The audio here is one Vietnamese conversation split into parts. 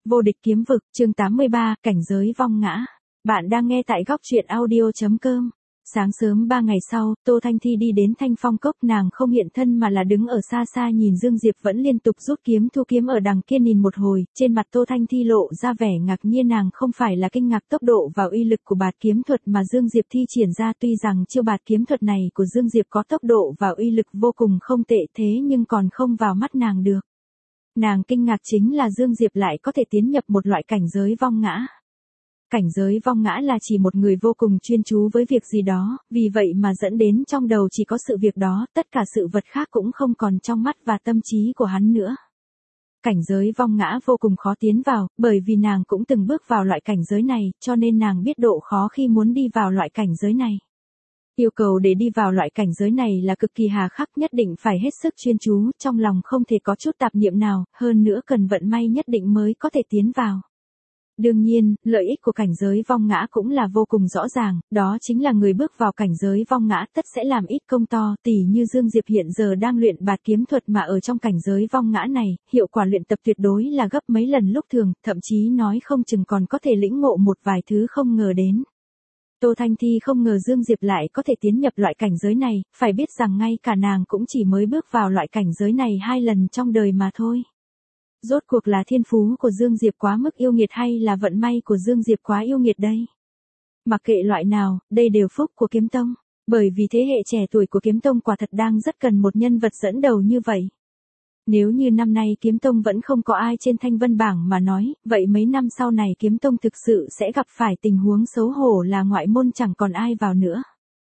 Vô địch kiếm vực, chương 83, cảnh giới vong ngã. Bạn đang nghe tại góc truyện audio.com. Sáng sớm 3 ngày sau, Tô Thanh Thi đi đến Thanh Phong Cốc, nàng không hiện thân mà là đứng ở xa xa nhìn Dương Diệp vẫn liên tục rút kiếm thu kiếm ở đằng kia nhìn một hồi, trên mặt Tô Thanh Thi lộ ra vẻ ngạc nhiên, nàng không phải là kinh ngạc tốc độ và uy lực của bạt kiếm thuật mà Dương Diệp thi triển ra, tuy rằng chiêu bạt kiếm thuật này của Dương Diệp có tốc độ và uy lực vô cùng không tệ thế nhưng còn không vào mắt nàng được. Nàng kinh ngạc chính là Dương Diệp lại có thể tiến nhập một loại cảnh giới vong ngã. Cảnh giới vong ngã là chỉ một người vô cùng chuyên chú với việc gì đó, vì vậy mà dẫn đến trong đầu chỉ có sự việc đó, tất cả sự vật khác cũng không còn trong mắt và tâm trí của hắn nữa. Cảnh giới vong ngã vô cùng khó tiến vào, bởi vì nàng cũng từng bước vào loại cảnh giới này, cho nên nàng biết độ khó khi muốn đi vào loại cảnh giới này. Yêu cầu để đi vào loại cảnh giới này là cực kỳ hà khắc, nhất định phải hết sức chuyên chú, trong lòng không thể có chút tạp niệm nào, hơn nữa cần vận may nhất định mới có thể tiến vào. Đương nhiên, lợi ích của cảnh giới vong ngã cũng là vô cùng rõ ràng, đó chính là người bước vào cảnh giới vong ngã tất sẽ làm ít công to, tỉ như Dương Diệp hiện giờ đang luyện bạt kiếm thuật mà ở trong cảnh giới vong ngã này, hiệu quả luyện tập tuyệt đối là gấp mấy lần lúc thường, thậm chí nói không chừng còn có thể lĩnh ngộ một vài thứ không ngờ đến. Tô Thanh Thi không ngờ Dương Diệp lại có thể tiến nhập loại cảnh giới này, phải biết rằng ngay cả nàng cũng chỉ mới bước vào loại cảnh giới này 2 lần trong đời mà thôi. Rốt cuộc là thiên phú của Dương Diệp quá mức yêu nghiệt hay là vận may của Dương Diệp quá yêu nghiệt đây? Mặc kệ loại nào, đây đều phúc của Kiếm Tông, bởi vì thế hệ trẻ tuổi của Kiếm Tông quả thật đang rất cần một nhân vật dẫn đầu như vậy. Nếu như năm nay Kiếm Tông vẫn không có ai trên thanh vân bảng mà nói, vậy mấy năm sau này Kiếm Tông thực sự sẽ gặp phải tình huống xấu hổ là ngoại môn chẳng còn ai vào nữa.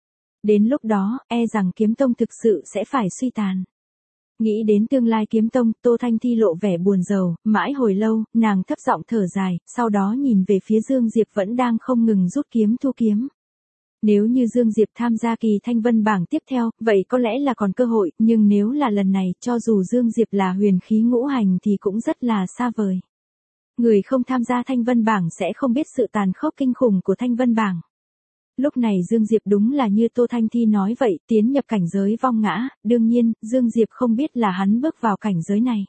Đến lúc đó, e rằng Kiếm Tông thực sự sẽ phải suy tàn. Nghĩ đến tương lai Kiếm Tông, Tô Thanh Thi lộ vẻ buồn rầu, mãi hồi lâu, nàng thấp giọng thở dài, sau đó nhìn về phía Dương Diệp vẫn đang không ngừng rút kiếm thu kiếm. Nếu như Dương Diệp tham gia kỳ thanh vân bảng tiếp theo, vậy có lẽ là còn cơ hội, nhưng nếu là lần này, cho dù Dương Diệp là huyền khí ngũ hành thì cũng rất là xa vời. Người không tham gia thanh vân bảng sẽ không biết sự tàn khốc kinh khủng của thanh vân bảng. Lúc này Dương Diệp đúng là như Tô Thanh Thi nói vậy, tiến nhập cảnh giới vong ngã, đương nhiên, Dương Diệp không biết là hắn bước vào cảnh giới này.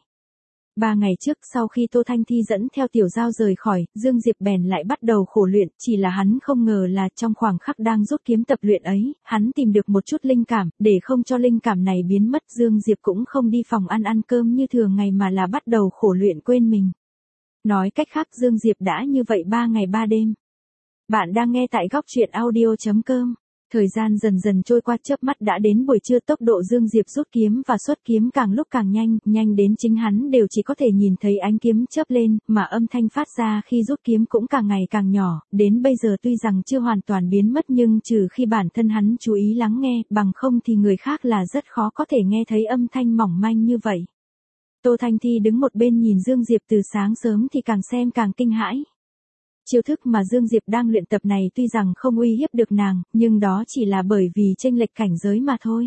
3 ngày trước sau khi Tô Thanh Thi dẫn theo Tiểu Giao rời khỏi, Dương Diệp bèn lại bắt đầu khổ luyện, chỉ là hắn không ngờ là trong khoảng khắc đang rút kiếm tập luyện ấy, hắn tìm được một chút linh cảm, để không cho linh cảm này biến mất, Dương Diệp cũng không đi phòng ăn cơm như thường ngày mà là bắt đầu khổ luyện quên mình. Nói cách khác Dương Diệp đã như vậy 3 ngày 3 đêm. Bạn đang nghe tại góc truyện audio.com. Thời gian dần dần trôi qua, chớp mắt đã đến buổi trưa, tốc độ Dương Diệp rút kiếm và xuất kiếm càng lúc càng nhanh, nhanh đến chính hắn đều chỉ có thể nhìn thấy ánh kiếm chớp lên, mà âm thanh phát ra khi rút kiếm cũng càng ngày càng nhỏ, đến bây giờ tuy rằng chưa hoàn toàn biến mất nhưng trừ khi bản thân hắn chú ý lắng nghe, bằng không thì người khác là rất khó có thể nghe thấy âm thanh mỏng manh như vậy. Tô Thanh Thi đứng một bên nhìn Dương Diệp từ sáng sớm thì càng xem càng kinh hãi. Chiêu thức mà Dương Diệp đang luyện tập này tuy rằng không uy hiếp được nàng, nhưng đó chỉ là bởi vì chênh lệch cảnh giới mà thôi.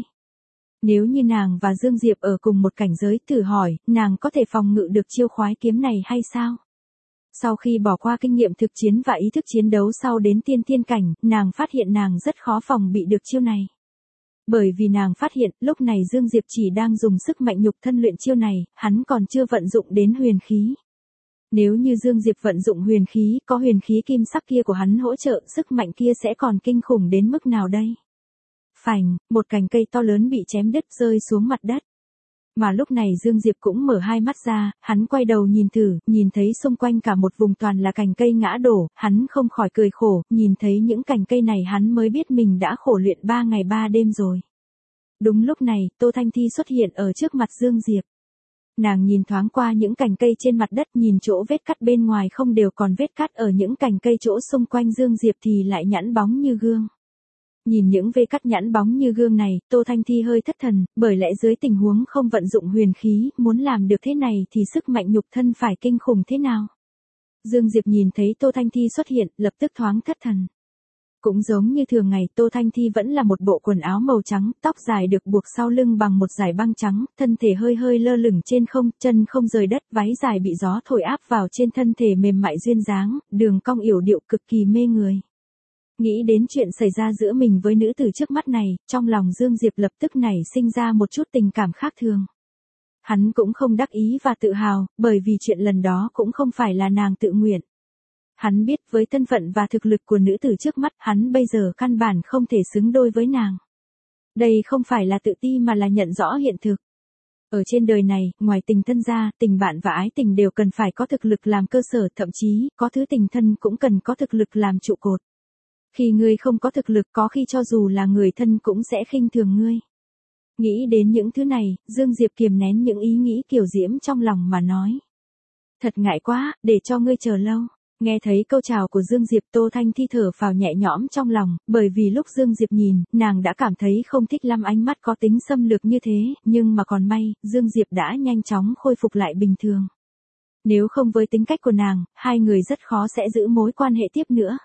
Nếu như nàng và Dương Diệp ở cùng một cảnh giới, thử hỏi, nàng có thể phòng ngự được chiêu khoái kiếm này hay sao? Sau khi bỏ qua kinh nghiệm thực chiến và ý thức chiến đấu sau đến tiên thiên cảnh, nàng phát hiện nàng rất khó phòng bị được chiêu này. Bởi vì nàng phát hiện, lúc này Dương Diệp chỉ đang dùng sức mạnh nhục thân luyện chiêu này, hắn còn chưa vận dụng đến huyền khí. Nếu như Dương Diệp vận dụng huyền khí, có huyền khí kim sắc kia của hắn hỗ trợ, sức mạnh kia sẽ còn kinh khủng đến mức nào đây? Phành, một cành cây to lớn bị chém đứt rơi xuống mặt đất. Mà lúc này Dương Diệp cũng mở hai mắt ra, hắn quay đầu nhìn thử, nhìn thấy xung quanh cả một vùng toàn là cành cây ngã đổ, hắn không khỏi cười khổ, nhìn thấy những cành cây này hắn mới biết mình đã khổ luyện 3 ngày 3 đêm rồi. Đúng lúc này, Tô Thanh Thi xuất hiện ở trước mặt Dương Diệp. Nàng nhìn thoáng qua những cành cây trên mặt đất, nhìn chỗ vết cắt bên ngoài không đều còn vết cắt ở những cành cây chỗ xung quanh Dương Diệp thì lại nhẵn bóng như gương. Nhìn những vết cắt nhẵn bóng như gương này, Tô Thanh Thi hơi thất thần, bởi lẽ dưới tình huống không vận dụng huyền khí, muốn làm được thế này thì sức mạnh nhục thân phải kinh khủng thế nào. Dương Diệp nhìn thấy Tô Thanh Thi xuất hiện, lập tức thoáng thất thần. Cũng giống như thường ngày, Tô Thanh Thi vẫn là một bộ quần áo màu trắng, tóc dài được buộc sau lưng bằng một dải băng trắng, thân thể hơi hơi lơ lửng trên không, chân không rời đất, váy dài bị gió thổi áp vào trên thân thể mềm mại duyên dáng, đường cong yểu điệu cực kỳ mê người. Nghĩ đến chuyện xảy ra giữa mình với nữ tử trước mắt này, trong lòng Dương Diệp lập tức nảy sinh ra một chút tình cảm khác thường. Hắn cũng không đắc ý và tự hào, bởi vì chuyện lần đó cũng không phải là nàng tự nguyện. Hắn biết với thân phận và thực lực của nữ tử trước mắt, hắn bây giờ căn bản không thể xứng đôi với nàng. Đây không phải là tự ti mà là nhận rõ hiện thực. Ở trên đời này, ngoài tình thân ra, tình bạn và ái tình đều cần phải có thực lực làm cơ sở, thậm chí, có thứ tình thân cũng cần có thực lực làm trụ cột. Khi ngươi không có thực lực, có khi cho dù là người thân cũng sẽ khinh thường ngươi. Nghĩ đến những thứ này, Dương Diệp kiềm nén những ý nghĩ kiều diễm trong lòng mà nói. Thật ngại quá, để cho ngươi chờ lâu. Nghe thấy câu chào của Dương Diệp, Tô Thanh Thi thở phào nhẹ nhõm trong lòng, bởi vì lúc Dương Diệp nhìn, nàng đã cảm thấy không thích lắm ánh mắt có tính xâm lược như thế, nhưng mà còn may, Dương Diệp đã nhanh chóng khôi phục lại bình thường. Nếu không với tính cách của nàng, hai người rất khó sẽ giữ mối quan hệ tiếp nữa.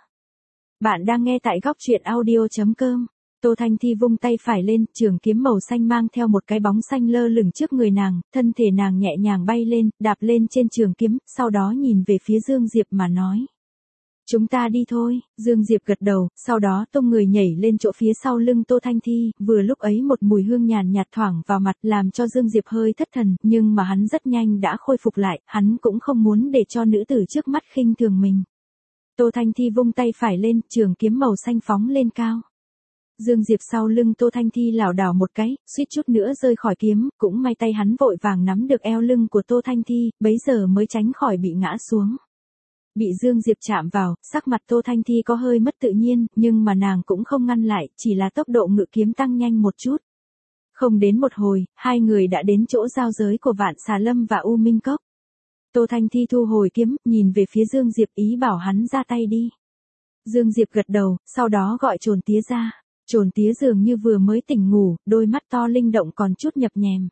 Bạn đang nghe tại góc truyện audio.com. Tô Thanh Thi vung tay phải lên, trường kiếm màu xanh mang theo một cái bóng xanh lơ lửng trước người nàng, thân thể nàng nhẹ nhàng bay lên, đạp lên trên trường kiếm, sau đó nhìn về phía Dương Diệp mà nói. Chúng ta đi thôi. Dương Diệp gật đầu, sau đó tung người nhảy lên chỗ phía sau lưng Tô Thanh Thi, vừa lúc ấy một mùi hương nhàn nhạt thoảng vào mặt làm cho Dương Diệp hơi thất thần, nhưng mà hắn rất nhanh đã khôi phục lại, hắn cũng không muốn để cho nữ tử trước mắt khinh thường mình. Tô Thanh Thi vung tay phải lên, trường kiếm màu xanh phóng lên cao. Dương Diệp sau lưng Tô Thanh Thi lảo đảo một cái, suýt chút nữa rơi khỏi kiếm, cũng may tay hắn vội vàng nắm được eo lưng của Tô Thanh Thi, bấy giờ mới tránh khỏi bị ngã xuống. Bị Dương Diệp chạm vào, sắc mặt Tô Thanh Thi có hơi mất tự nhiên, nhưng mà nàng cũng không ngăn lại, chỉ là tốc độ ngự kiếm tăng nhanh một chút. Không đến một hồi, hai người đã đến chỗ giao giới của Vạn Xà Lâm và U Minh Cốc. Tô Thanh Thi thu hồi kiếm, nhìn về phía Dương Diệp ý bảo hắn ra tay đi. Dương Diệp gật đầu, sau đó gọi Trồn Tía ra. Trồn Tía dường như vừa mới tỉnh ngủ, đôi mắt to linh động còn chút nhập nhèm.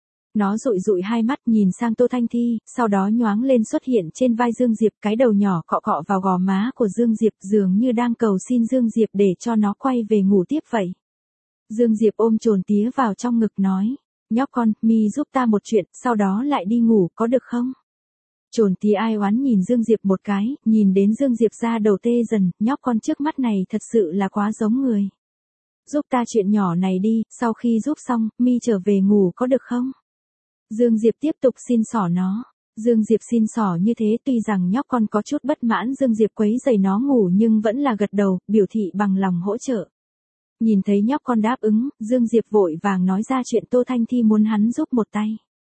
Nó dụi dụi hai mắt nhìn sang Tô Thanh Thi, sau đó nhoáng lên xuất hiện trên vai Dương Diệp, cái đầu nhỏ cọ cọ vào gò má của Dương Diệp, dường như đang cầu xin Dương Diệp để cho nó quay về ngủ tiếp vậy. Dương Diệp ôm Trồn Tía vào trong ngực nói, nhóc con, mi giúp ta một chuyện, sau đó lại đi ngủ, có được không? Trồn Tía ai oán nhìn Dương Diệp một cái, nhìn đến Dương Diệp ra đầu tê dần, nhóc con trước mắt này thật sự là quá giống người. Giúp ta chuyện nhỏ này đi, sau khi giúp xong, mi trở về ngủ có được không? Dương Diệp tiếp tục xin xỏ nó. Dương Diệp xin xỏ như thế tuy rằng nhóc con có chút bất mãn Dương Diệp quấy rầy nó ngủ nhưng vẫn là gật đầu, biểu thị bằng lòng hỗ trợ. Nhìn thấy nhóc con đáp ứng, Dương Diệp vội vàng nói ra chuyện Tô Thanh Thi muốn hắn giúp một tay.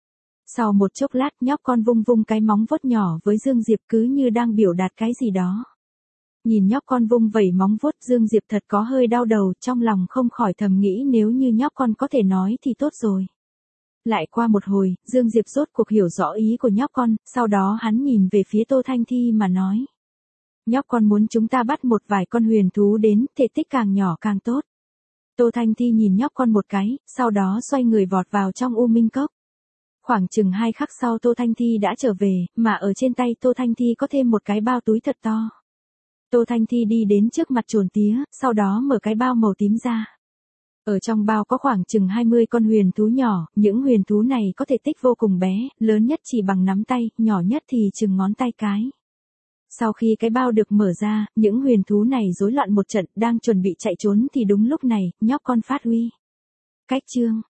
Sau một chốc lát nhóc con vung vung cái móng vuốt nhỏ với Dương Diệp cứ như đang biểu đạt cái gì đó. Nhìn nhóc con vung vẩy móng vuốt Dương Diệp thật có hơi đau đầu, trong lòng không khỏi thầm nghĩ nếu như nhóc con có thể nói thì tốt rồi. Lại qua một hồi, Dương Diệp rốt cuộc hiểu rõ ý của nhóc con, sau đó hắn nhìn về phía Tô Thanh Thi mà nói. Nhóc con muốn chúng ta bắt một vài con huyền thú đến, thể tích càng nhỏ càng tốt. Tô Thanh Thi nhìn nhóc con một cái, sau đó xoay người vọt vào trong U Minh Cốc. Khoảng chừng 2 khắc sau Tô Thanh Thi đã trở về, mà ở trên tay Tô Thanh Thi có thêm một cái bao túi thật to. Tô Thanh Thi đi đến trước mặt Trồn Tía, sau đó mở cái bao màu tím ra. Ở trong bao có khoảng chừng 20 con huyền thú nhỏ, những huyền thú này có thể tích vô cùng bé, lớn nhất chỉ bằng nắm tay, nhỏ nhất thì chừng ngón tay cái. Sau khi cái bao được mở ra, những huyền thú này rối loạn một trận, đang chuẩn bị chạy trốn thì đúng lúc này, nhóc con phát huy. Cách chương